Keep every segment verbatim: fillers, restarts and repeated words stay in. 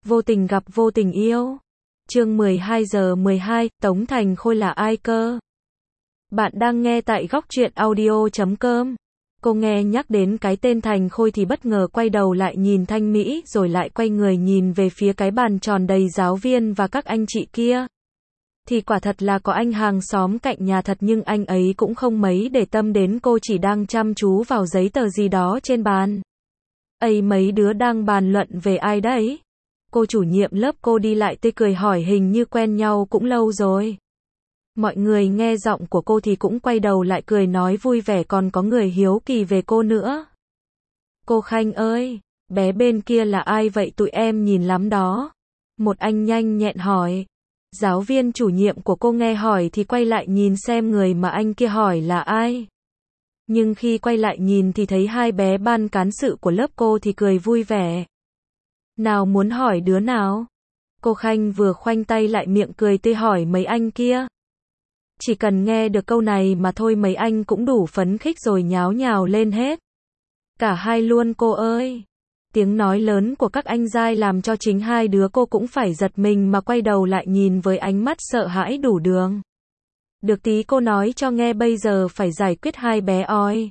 Vô tình gặp vô tình yêu. Chương mười hai giờ mười hai, Tống Thành Khôi là ai cơ? Bạn đang nghe tại góc truyện audio chấm com. Cô nghe nhắc đến cái tên Thành Khôi thì bất ngờ quay đầu lại nhìn Thanh Mỹ, rồi lại quay người nhìn về phía cái bàn tròn đầy giáo viên và các anh chị kia. Thì quả thật là có anh hàng xóm cạnh nhà thật, nhưng anh ấy cũng không mấy để tâm đến cô, chỉ đang chăm chú vào giấy tờ gì đó trên bàn. Ây, mấy đứa đang bàn luận về ai đấy? Cô chủ nhiệm lớp cô đi lại tươi cười hỏi, hình như quen nhau cũng lâu rồi. Mọi người nghe giọng của cô thì cũng quay đầu lại cười nói vui vẻ, còn có người hiếu kỳ về cô nữa. Cô Khanh ơi, bé bên kia là ai vậy, tụi em nhìn lắm đó. Một anh nhanh nhẹn hỏi. Giáo viên chủ nhiệm của cô nghe hỏi thì quay lại nhìn xem người mà anh kia hỏi là ai. Nhưng khi quay lại nhìn thì thấy hai bé ban cán sự của lớp cô thì cười vui vẻ. Nào, muốn hỏi đứa nào? Cô Khanh vừa khoanh tay lại miệng cười tươi hỏi mấy anh kia. Chỉ cần nghe được câu này mà thôi mấy anh cũng đủ phấn khích rồi nháo nhào lên hết. Cả hai luôn cô ơi. Tiếng nói lớn của các anh giai làm cho chính hai đứa cô cũng phải giật mình mà quay đầu lại nhìn với ánh mắt sợ hãi đủ đường. Được tí cô nói cho nghe, bây giờ phải giải quyết hai bé oi.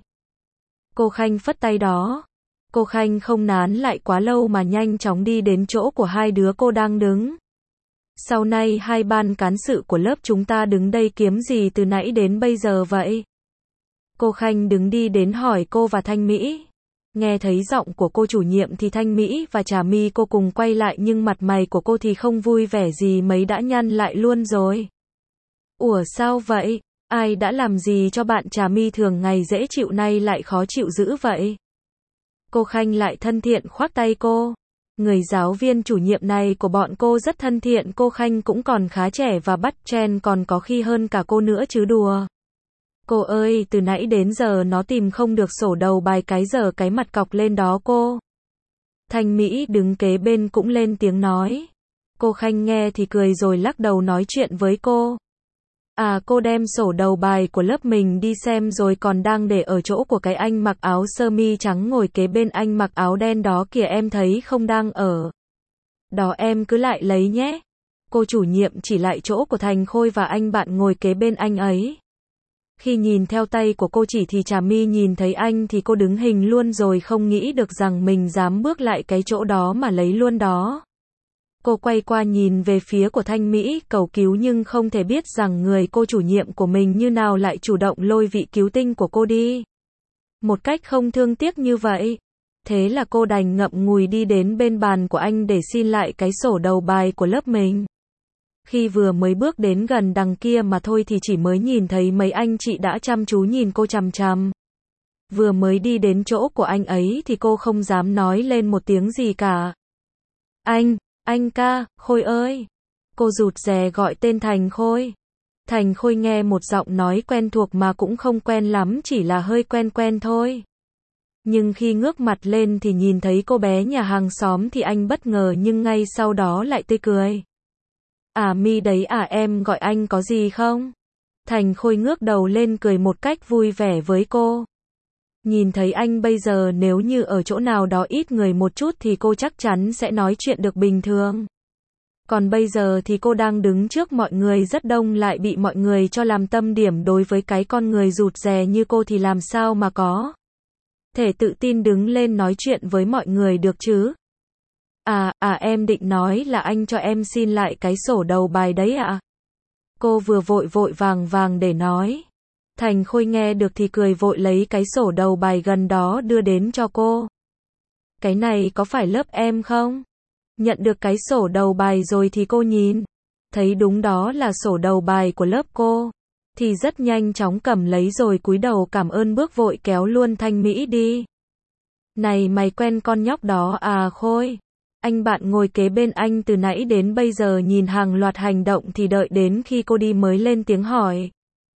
Cô Khanh phất tay đó. Cô Khanh không nán lại quá lâu mà nhanh chóng đi đến chỗ của hai đứa cô đang đứng. Sau này hai ban cán sự của lớp chúng ta đứng đây kiếm gì từ nãy đến bây giờ vậy? Cô Khanh đứng đi đến hỏi cô và Thanh Mỹ. Nghe thấy giọng của cô chủ nhiệm thì Thanh Mỹ và Trà My cô cùng quay lại, nhưng mặt mày của cô thì không vui vẻ gì mấy, đã nhăn lại luôn rồi. Ủa sao vậy? Ai đã làm gì cho bạn Trà My thường ngày dễ chịu nay lại khó chịu dữ vậy? Cô Khanh lại thân thiện khoác tay cô. Người giáo viên chủ nhiệm này của bọn cô rất thân thiện, cô Khanh cũng còn khá trẻ và bắt chen, còn có khi hơn cả cô nữa chứ đùa. Cô ơi, từ nãy đến giờ nó tìm không được sổ đầu bài, cái giờ cái mặt cọc lên đó cô. Thanh Mỹ đứng kế bên cũng lên tiếng nói. Cô Khanh nghe thì cười rồi lắc đầu nói chuyện với cô. À, cô đem sổ đầu bài của lớp mình đi xem rồi, còn đang để ở chỗ của cái anh mặc áo sơ mi trắng ngồi kế bên anh mặc áo đen đó kìa, em thấy không đang ở đó, em cứ lại lấy nhé. Cô chủ nhiệm chỉ lại chỗ của Thành Khôi và anh bạn ngồi kế bên anh ấy. Khi nhìn theo tay của cô chỉ thì Trà My nhìn thấy anh thì cô đứng hình luôn rồi, không nghĩ được rằng mình dám bước lại cái chỗ đó mà lấy luôn đó. Cô quay qua nhìn về phía của Thanh Mỹ cầu cứu, nhưng không thể biết rằng người cô chủ nhiệm của mình như nào lại chủ động lôi vị cứu tinh của cô đi. Một cách không thương tiếc như vậy. Thế là cô đành ngậm ngùi đi đến bên bàn của anh để xin lại cái sổ đầu bài của lớp mình. Khi vừa mới bước đến gần đằng kia mà thôi thì chỉ mới nhìn thấy mấy anh chị đã chăm chú nhìn cô chằm chằm. Vừa mới đi đến chỗ của anh ấy thì cô không dám nói lên một tiếng gì cả. Anh, anh ca, Khôi ơi. Cô rụt rè gọi tên Thành Khôi. Thành Khôi nghe một giọng nói quen thuộc mà cũng không quen lắm, chỉ là hơi quen quen thôi. Nhưng khi ngước mặt lên thì nhìn thấy cô bé nhà hàng xóm thì anh bất ngờ, nhưng ngay sau đó lại tươi cười. À, My đấy à, em gọi anh có gì không? Thành Khôi ngước đầu lên cười một cách vui vẻ với cô. Nhìn thấy anh bây giờ nếu như ở chỗ nào đó ít người một chút thì cô chắc chắn sẽ nói chuyện được bình thường. Còn bây giờ thì cô đang đứng trước mọi người rất đông, lại bị mọi người cho làm tâm điểm, đối với cái con người rụt rè như cô thì làm sao mà có thể tự tin đứng lên nói chuyện với mọi người được chứ? À, à em định nói là anh cho em xin lại cái sổ đầu bài đấy ạ? Cô vừa vội vội vàng vàng để nói. Thành Khôi nghe được thì cười vội lấy cái sổ đầu bài gần đó đưa đến cho cô. Cái này có phải lớp em không? Nhận được cái sổ đầu bài rồi thì cô nhìn. Thấy đúng đó là sổ đầu bài của lớp cô. Thì rất nhanh chóng cầm lấy rồi cúi đầu cảm ơn, bước vội kéo luôn Thanh Mỹ đi. Này mày quen con nhóc đó à Khôi? Anh bạn ngồi kế bên anh từ nãy đến bây giờ nhìn hàng loạt hành động thì đợi đến khi cô đi mới lên tiếng hỏi.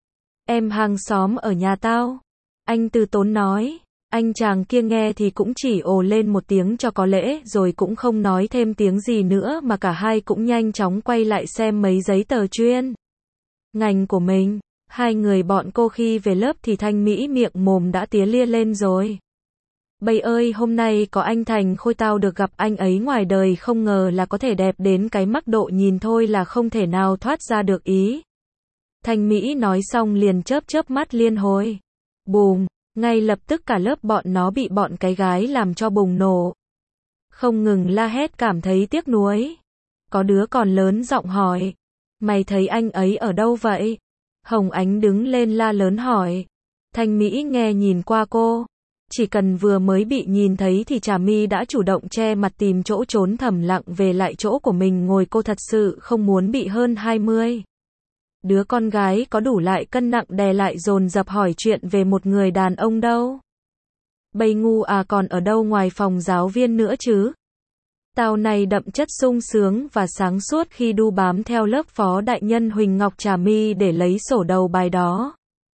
Em hàng xóm ở nhà tao. Anh từ tốn nói. Anh chàng kia nghe thì cũng chỉ ồ lên một tiếng cho có lễ rồi cũng không nói thêm tiếng gì nữa, mà cả hai cũng nhanh chóng quay lại xem mấy giấy tờ chuyên ngành của mình. Hai người bọn cô khi về lớp thì Thanh Mỹ miệng mồm đã tía lia lên rồi. Bây ơi, hôm nay có anh Thành Khôi, tao được gặp anh ấy ngoài đời không ngờ là có thể đẹp đến cái mức độ nhìn thôi là không thể nào thoát ra được ý. Thanh Mỹ nói xong liền chớp chớp mắt liên hồi. Bùm, ngay lập tức cả lớp bọn nó bị bọn cái gái làm cho bùng nổ. Không ngừng la hét cảm thấy tiếc nuối. Có đứa còn lớn giọng hỏi. Mày thấy anh ấy ở đâu vậy? Hồng Ánh đứng lên la lớn hỏi. Thanh Mỹ nghe nhìn qua cô. Chỉ cần vừa mới bị nhìn thấy thì Trà My đã chủ động che mặt tìm chỗ trốn thầm lặng về lại chỗ của mình ngồi, cô thật sự không muốn bị hơn hai mươi. Đứa con gái có đủ lại cân nặng đè lại dồn dập hỏi chuyện về một người đàn ông đâu. Bây ngu à, còn ở đâu ngoài phòng giáo viên nữa chứ? Tao này đậm chất sung sướng và sáng suốt khi đu bám theo lớp phó đại nhân Huỳnh Ngọc Trà My để lấy sổ đầu bài đó.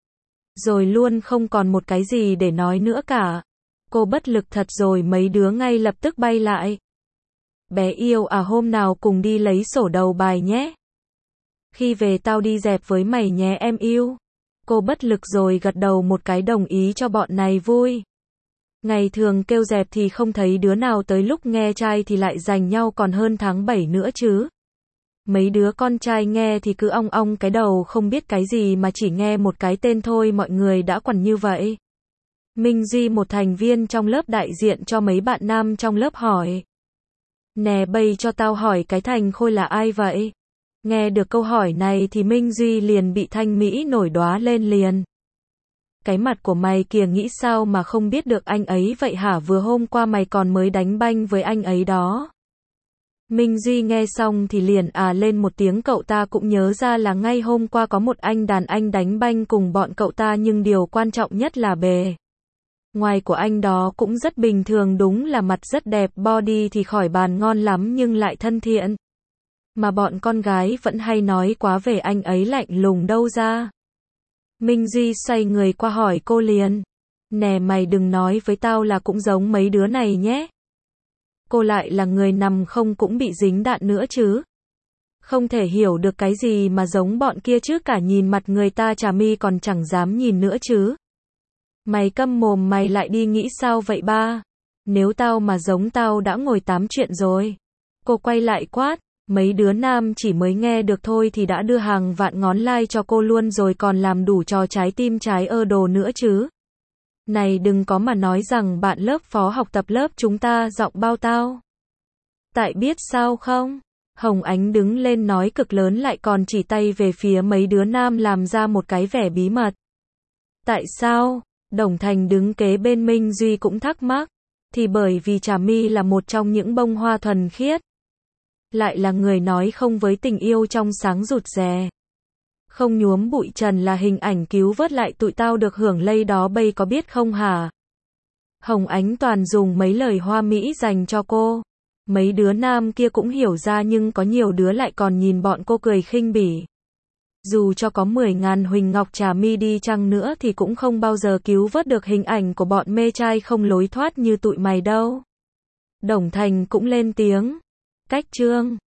Rồi luôn không còn một cái gì để nói nữa cả. Cô bất lực thật rồi, mấy đứa ngay lập tức bay lại. Bé yêu à, hôm nào cùng đi lấy sổ đầu bài nhé. Khi về tao đi dẹp với mày nhé em yêu. Cô bất lực rồi gật đầu một cái đồng ý cho bọn này vui. Ngày thường kêu dẹp thì không thấy đứa nào tới, lúc nghe trai thì lại giành nhau còn hơn tháng bảy nữa chứ. Mấy đứa con trai nghe thì cứ ong ong cái đầu không biết cái gì mà chỉ nghe một cái tên thôi mọi người đã quằn như vậy. Minh Duy, một thành viên trong lớp đại diện cho mấy bạn nam trong lớp hỏi. Nè bây cho tao hỏi cái Thành Khôi là ai vậy? Nghe được câu hỏi này thì Minh Duy liền bị Thanh Mỹ nổi đóa lên liền. Cái mặt của mày kìa, nghĩ sao mà không biết được anh ấy vậy hả, vừa hôm qua mày còn mới đánh banh với anh ấy đó. Minh Duy nghe xong thì liền à lên một tiếng, cậu ta cũng nhớ ra là ngay hôm qua có một anh đàn anh đánh banh cùng bọn cậu ta, nhưng điều quan trọng nhất là bề ngoài của anh đó cũng rất bình thường, đúng là mặt rất đẹp, body thì khỏi bàn, ngon lắm nhưng lại thân thiện. Mà bọn con gái vẫn hay nói quá về anh ấy, lạnh lùng đâu ra. Minh Duy xoay người qua hỏi cô liền. Nè mày đừng nói với tao là cũng giống mấy đứa này nhé. Cô lại là người nằm không cũng bị dính đạn nữa chứ. Không thể hiểu được cái gì mà giống bọn kia chứ, cả nhìn mặt người ta Trà My còn chẳng dám nhìn nữa chứ. Mày câm mồm, mày lại đi nghĩ sao vậy ba? Nếu tao mà giống tao đã ngồi tám chuyện rồi. Cô quay lại quát. Mấy đứa nam chỉ mới nghe được thôi thì đã đưa hàng vạn ngón like cho cô luôn rồi, còn làm đủ trò trái tim trái ơ đồ nữa chứ. Này đừng có mà nói rằng bạn lớp phó học tập lớp chúng ta giọng bao tao. Tại biết sao không? Hồng Ánh đứng lên nói cực lớn, lại còn chỉ tay về phía mấy đứa nam làm ra một cái vẻ bí mật. Tại sao? Đồng Thành đứng kế bên Minh Duy cũng thắc mắc. Thì bởi vì Trà My là một trong những bông hoa thuần khiết. Lại là người nói không với tình yêu trong sáng rụt rè. Không nhuốm bụi trần, là hình ảnh cứu vớt lại tụi tao được hưởng lây đó, bây có biết không hả? Hồng Ánh toàn dùng mấy lời hoa mỹ dành cho cô. Mấy đứa nam kia cũng hiểu ra, nhưng có nhiều đứa lại còn nhìn bọn cô cười khinh bỉ. Dù cho có mười ngàn Huỳnh Ngọc Trà My đi chăng nữa thì cũng không bao giờ cứu vớt được hình ảnh của bọn mê trai không lối thoát như tụi mày đâu. Đồng Thành cũng lên tiếng. Cách Trương